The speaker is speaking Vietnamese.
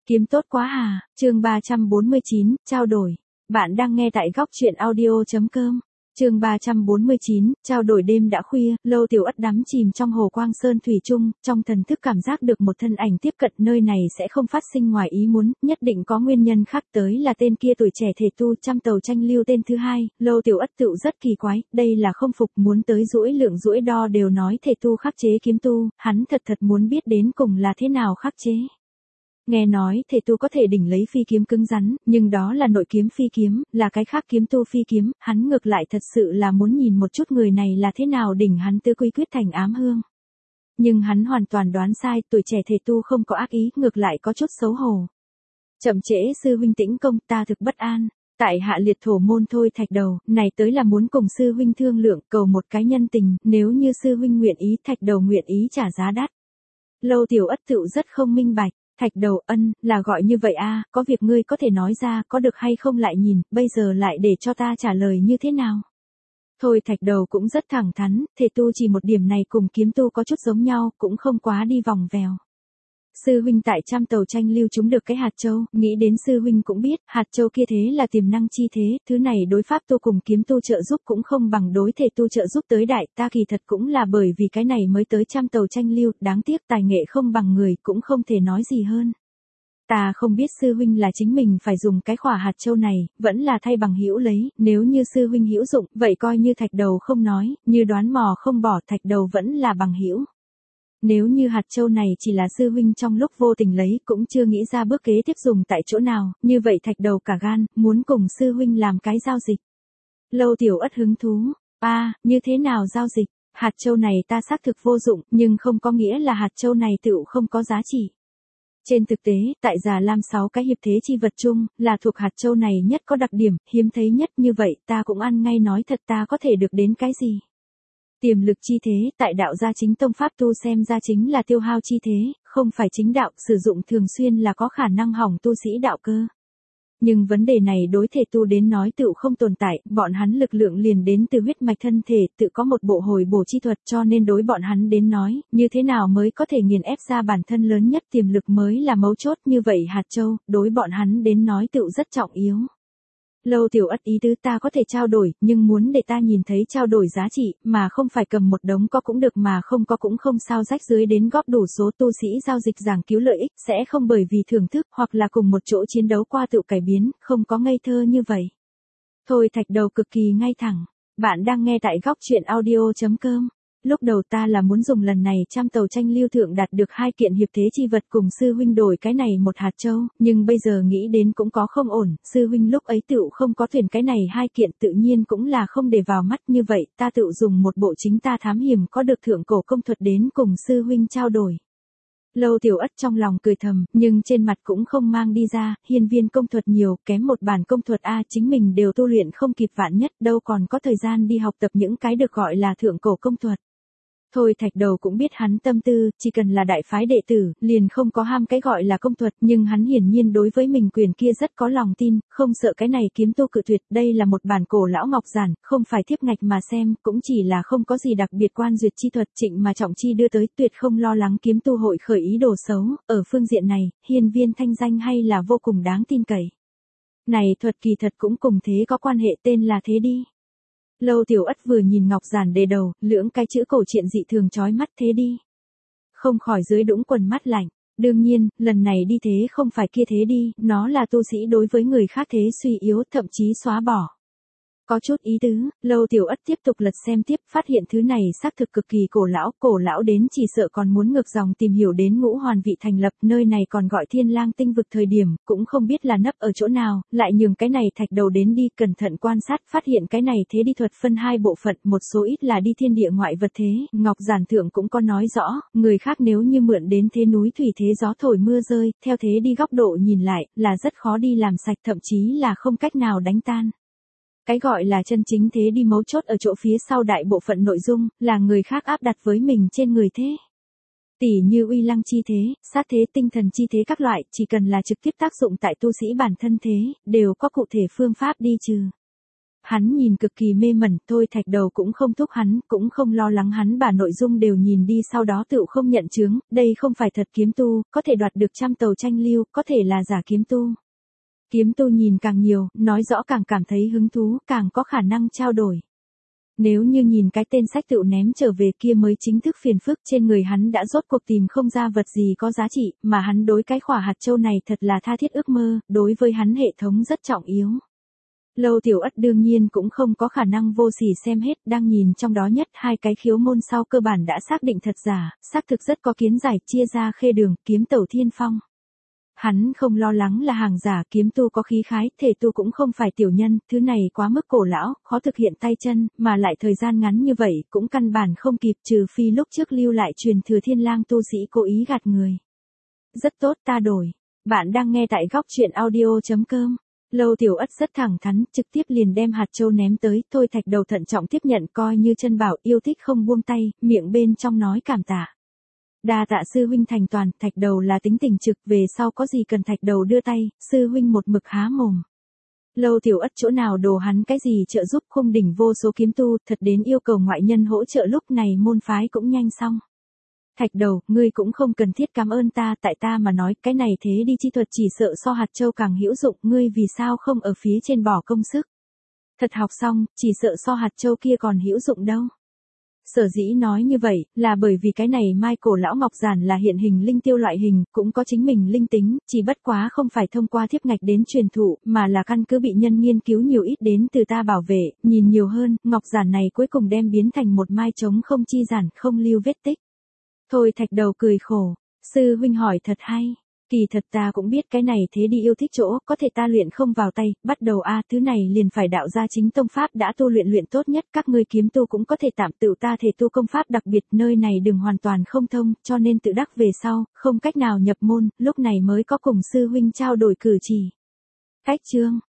Kiếm tốt quá à, chương 349, trao đổi. Bạn đang nghe tại góc truyện audio.com. Chương 349, trao đổi. Đêm đã khuya, Lâu Tiểu Ất đắm chìm trong hồ quang sơn thủy chung, trong thần thức cảm giác được một thân ảnh tiếp cận nơi này sẽ không phát sinh ngoài ý muốn, nhất định có nguyên nhân khác, tới là tên kia tuổi trẻ thể tu trăm tàu tranh lưu tên thứ hai. Lâu Tiểu Ất tự rất kỳ quái, đây là không phục, muốn tới duỗi lượng duỗi đo đều nói thể tu khắc chế kiếm tu, hắn thật muốn biết đến cùng là thế nào khắc chế. Nghe nói thể tu có thể đỉnh lấy phi kiếm cứng rắn, nhưng đó là nội kiếm phi kiếm, là cái khác kiếm tu phi kiếm, hắn ngược lại thật sự là muốn nhìn một chút người này là thế nào đỉnh hắn tứ quy quyết thành ám hương. Nhưng hắn hoàn toàn đoán sai, tuổi trẻ thể tu không có ác ý, ngược lại có chút xấu hổ. Chậm trễ sư huynh tĩnh công, ta thực bất an. Tại hạ liệt thổ môn Thôi Thạch Đầu, này tới là muốn cùng sư huynh thương lượng, cầu một cái nhân tình, nếu như sư huynh nguyện ý, Thạch Đầu nguyện ý trả giá đắt. Lâu Tiểu Ất tựu rất không minh bạch. Thạch Đầu, là gọi như vậy a, có việc ngươi có thể nói ra, có được hay không lại nhìn, bây giờ lại để cho ta trả lời như thế nào. Thôi Thạch Đầu cũng rất thẳng thắn, thể tu chỉ một điểm này cùng kiếm tu có chút giống nhau, cũng không quá đi vòng vèo. Sư huynh tại trăm tàu tranh lưu chúng được cái hạt châu, nghĩ đến sư huynh cũng biết, hạt châu kia thế là tiềm năng chi thế, thứ này đối pháp tu cùng kiếm tu trợ giúp cũng không bằng đối thể tu trợ giúp tới đại, ta kỳ thật cũng là bởi vì cái này mới tới trăm tàu tranh lưu, đáng tiếc tài nghệ không bằng người, cũng không thể nói gì hơn. Ta không biết sư huynh là chính mình phải dùng cái khỏa hạt châu này, vẫn là thay bằng hữu lấy, nếu như sư huynh hữu dụng, vậy coi như Thạch Đầu không nói, như đoán mò không bỏ, Thạch Đầu vẫn là bằng hữu. Nếu như hạt châu này chỉ là sư huynh trong lúc vô tình lấy, cũng chưa nghĩ ra bước kế tiếp dùng tại chỗ nào, như vậy Thạch Đầu cả gan, muốn cùng sư huynh làm cái giao dịch. Lâu Tiểu Ất hứng thú, như thế nào giao dịch, hạt châu này ta xác thực vô dụng, nhưng không có nghĩa là hạt châu này tựu không có giá trị. Trên thực tế, tại Già Lam 6 cái hiệp thế chi vật chung, là thuộc hạt châu này nhất có đặc điểm, hiếm thấy nhất, như vậy ta cũng ăn ngay nói thật, ta có thể được đến cái gì. Tiềm lực chi thế, tại đạo gia chính tông pháp tu xem ra chính là tiêu hao chi thế, không phải chính đạo, sử dụng thường xuyên là có khả năng hỏng tu sĩ đạo cơ. Nhưng vấn đề này đối thể tu đến nói tựu không tồn tại, bọn hắn lực lượng liền đến từ huyết mạch thân thể, tự có một bộ hồi bổ chi thuật, cho nên đối bọn hắn đến nói, như thế nào mới có thể nghiền ép ra bản thân lớn nhất, tiềm lực mới là mấu chốt, như vậy hạt châu, đối bọn hắn đến nói tựu rất trọng yếu. Lâu Tiểu Ất ý tứ, ta có thể trao đổi, nhưng muốn để ta nhìn thấy trao đổi giá trị, mà không phải cầm một đống có cũng được mà không có cũng không sao, rách dưới đến góp đủ số tu sĩ giao dịch giảng cứu lợi ích, sẽ không bởi vì thưởng thức hoặc là cùng một chỗ chiến đấu qua tự cải biến, không có ngây thơ như vậy. Thôi Thạch Đầu cực kỳ ngay thẳng. Bạn đang nghe tại góc truyện audio.com. Lúc đầu ta là muốn dùng lần này trăm tàu tranh lưu thượng đạt được 2 kiện hiệp thế chi vật cùng sư huynh đổi cái này một hạt châu, nhưng bây giờ nghĩ đến cũng có không ổn, sư huynh lúc ấy tựu không có tuyển cái này 2 kiện, tự nhiên cũng là không để vào mắt, như vậy ta tựu dùng một bộ chính ta thám hiểm có được thượng cổ công thuật đến cùng sư huynh trao đổi. Lâu Tiểu Ất trong lòng cười thầm, nhưng trên mặt cũng không mang đi ra, hiên viên công thuật nhiều, kém một bản công thuật chính mình đều tu luyện không kịp vạn nhất, đâu còn có thời gian đi học tập những cái được gọi là thượng cổ công thuật. Thôi Thạch Đầu cũng biết hắn tâm tư, chỉ cần là đại phái đệ tử, liền không có ham cái gọi là công thuật, nhưng hắn hiển nhiên đối với mình quyền kia rất có lòng tin, không sợ cái này kiếm tu cự tuyệt, đây là một bản cổ lão ngọc giản, không phải thiếp ngạch mà xem, cũng chỉ là không có gì đặc biệt quan duyệt chi thuật, Trịnh mà trọng chi đưa tới, tuyệt không lo lắng kiếm tu hội khởi ý đồ xấu, ở phương diện này, hiên viên thanh danh hay là vô cùng đáng tin cậy. Này thuật kỳ thật cũng cùng thế có quan hệ, tên là thế đi. Lâu Tiểu Ất vừa nhìn ngọc giản đề đầu, lưỡng cái chữ cổ truyện dị thường chói mắt, thế đi. Không khỏi dưới đũng quần mắt lạnh. Đương nhiên, lần này đi thế không phải kia thế đi, nó là tu sĩ đối với người khác thế suy yếu, thậm chí xóa bỏ. Có chút ý tứ, Lâu Tiểu Ất tiếp tục lật xem tiếp, phát hiện thứ này xác thực cực kỳ cổ lão đến chỉ sợ còn muốn ngược dòng tìm hiểu đến Ngũ Hoàn Vị thành lập, nơi này còn gọi Thiên Lang tinh vực thời điểm, cũng không biết là nấp ở chỗ nào, lại nhường cái này Thạch Đầu đến đi, cẩn thận quan sát, phát hiện cái này thế đi thuật phân 2 bộ phận, một số ít là đi thiên địa ngoại vật thế, ngọc giản thượng cũng có nói rõ, người khác nếu như mượn đến thế núi thủy thế gió thổi mưa rơi, theo thế đi góc độ nhìn lại, là rất khó đi làm sạch, thậm chí là không cách nào đánh tan. Cái gọi là chân chính thế đi mấu chốt ở chỗ phía sau đại bộ phận nội dung, là người khác áp đặt với mình trên người thế. Tỉ như uy lăng chi thế, sát thế, tinh thần chi thế các loại, chỉ cần là trực tiếp tác dụng tại tu sĩ bản thân thế, đều có cụ thể phương pháp đi trừ. Hắn nhìn cực kỳ mê mẩn, Thôi Thạch Đầu cũng không thúc hắn, cũng không lo lắng hắn, bà nội dung đều nhìn đi, sau đó tựu không nhận chướng, đây không phải thật kiếm tu, có thể đoạt được 100 tàu tranh lưu, có thể là giả kiếm tu. Kiếm tu nhìn càng nhiều, nói rõ càng cảm thấy hứng thú, càng có khả năng trao đổi. Nếu như nhìn cái tên sách tựu ném trở về kia mới chính thức phiền phức, trên người hắn đã rốt cuộc tìm không ra vật gì có giá trị, mà hắn đối cái khỏa hạt châu này thật là tha thiết ước mơ, đối với hắn hệ thống rất trọng yếu. Lâu Tiểu Ất đương nhiên cũng không có khả năng vô sỉ xem hết, đang nhìn trong đó nhất hai cái khiếu môn sau cơ bản đã xác định thật giả, xác thực rất có kiến giải, chia ra khê đường, kiếm tẩu thiên phong. Hắn không lo lắng là hàng giả, kiếm tu có khí khái, thể tu cũng không phải tiểu nhân, thứ này quá mức cổ lão, khó thực hiện tay chân, mà lại thời gian ngắn như vậy, cũng căn bản không kịp, trừ phi lúc trước lưu lại truyền thừa thiên lang tu sĩ cố ý gạt người. Rất tốt, ta đổi. Bạn đang nghe tại góc truyện audio.com. Lâu Tiểu Ất rất thẳng thắn, trực tiếp liền đem hạt châu ném tới, Thôi Thạch Đầu thận trọng tiếp nhận coi như chân bảo, yêu thích không buông tay, miệng bên trong nói cảm tạ. Đa tạ sư huynh thành toàn, Thạch Đầu là tính tình trực, về sau có gì cần Thạch Đầu đưa tay, sư huynh một mực há mồm. Lâu Tiểu Ất chỗ nào đồ hắn cái gì trợ giúp, khung đỉnh vô số kiếm tu, thật đến yêu cầu ngoại nhân hỗ trợ, lúc này môn phái cũng nhanh xong. Thạch Đầu, ngươi cũng không cần thiết cảm ơn ta, tại ta mà nói, cái này thế đi chi thuật chỉ sợ so hạt châu càng hữu dụng, ngươi vì sao không ở phía trên bỏ công sức. Thật học xong, chỉ sợ so hạt châu kia còn hữu dụng đâu. Sở dĩ nói như vậy, là bởi vì cái này mai cổ lão ngọc giản là hiện hình linh tiêu loại hình, cũng có chính mình linh tính, chỉ bất quá không phải thông qua thiếp ngạch đến truyền thụ, mà là căn cứ bị nhân nghiên cứu nhiều ít đến từ ta bảo vệ, nhìn nhiều hơn, ngọc giản này cuối cùng đem biến thành một mai trống không chi giản, không lưu vết tích. Thôi Thạch Đầu cười khổ, sư huynh hỏi thật hay. Kỳ thật ta cũng biết cái này thế đi yêu thích chỗ, có thể ta luyện không vào tay, bắt đầu thứ này liền phải đạo ra chính tông pháp đã tu luyện tốt nhất, các ngươi kiếm tu cũng có thể tạm tự ta thể tu công pháp đặc biệt, nơi này đừng hoàn toàn không thông, cho nên tự đắc về sau, không cách nào nhập môn, lúc này mới có cùng sư huynh trao đổi cử chỉ. Cách chương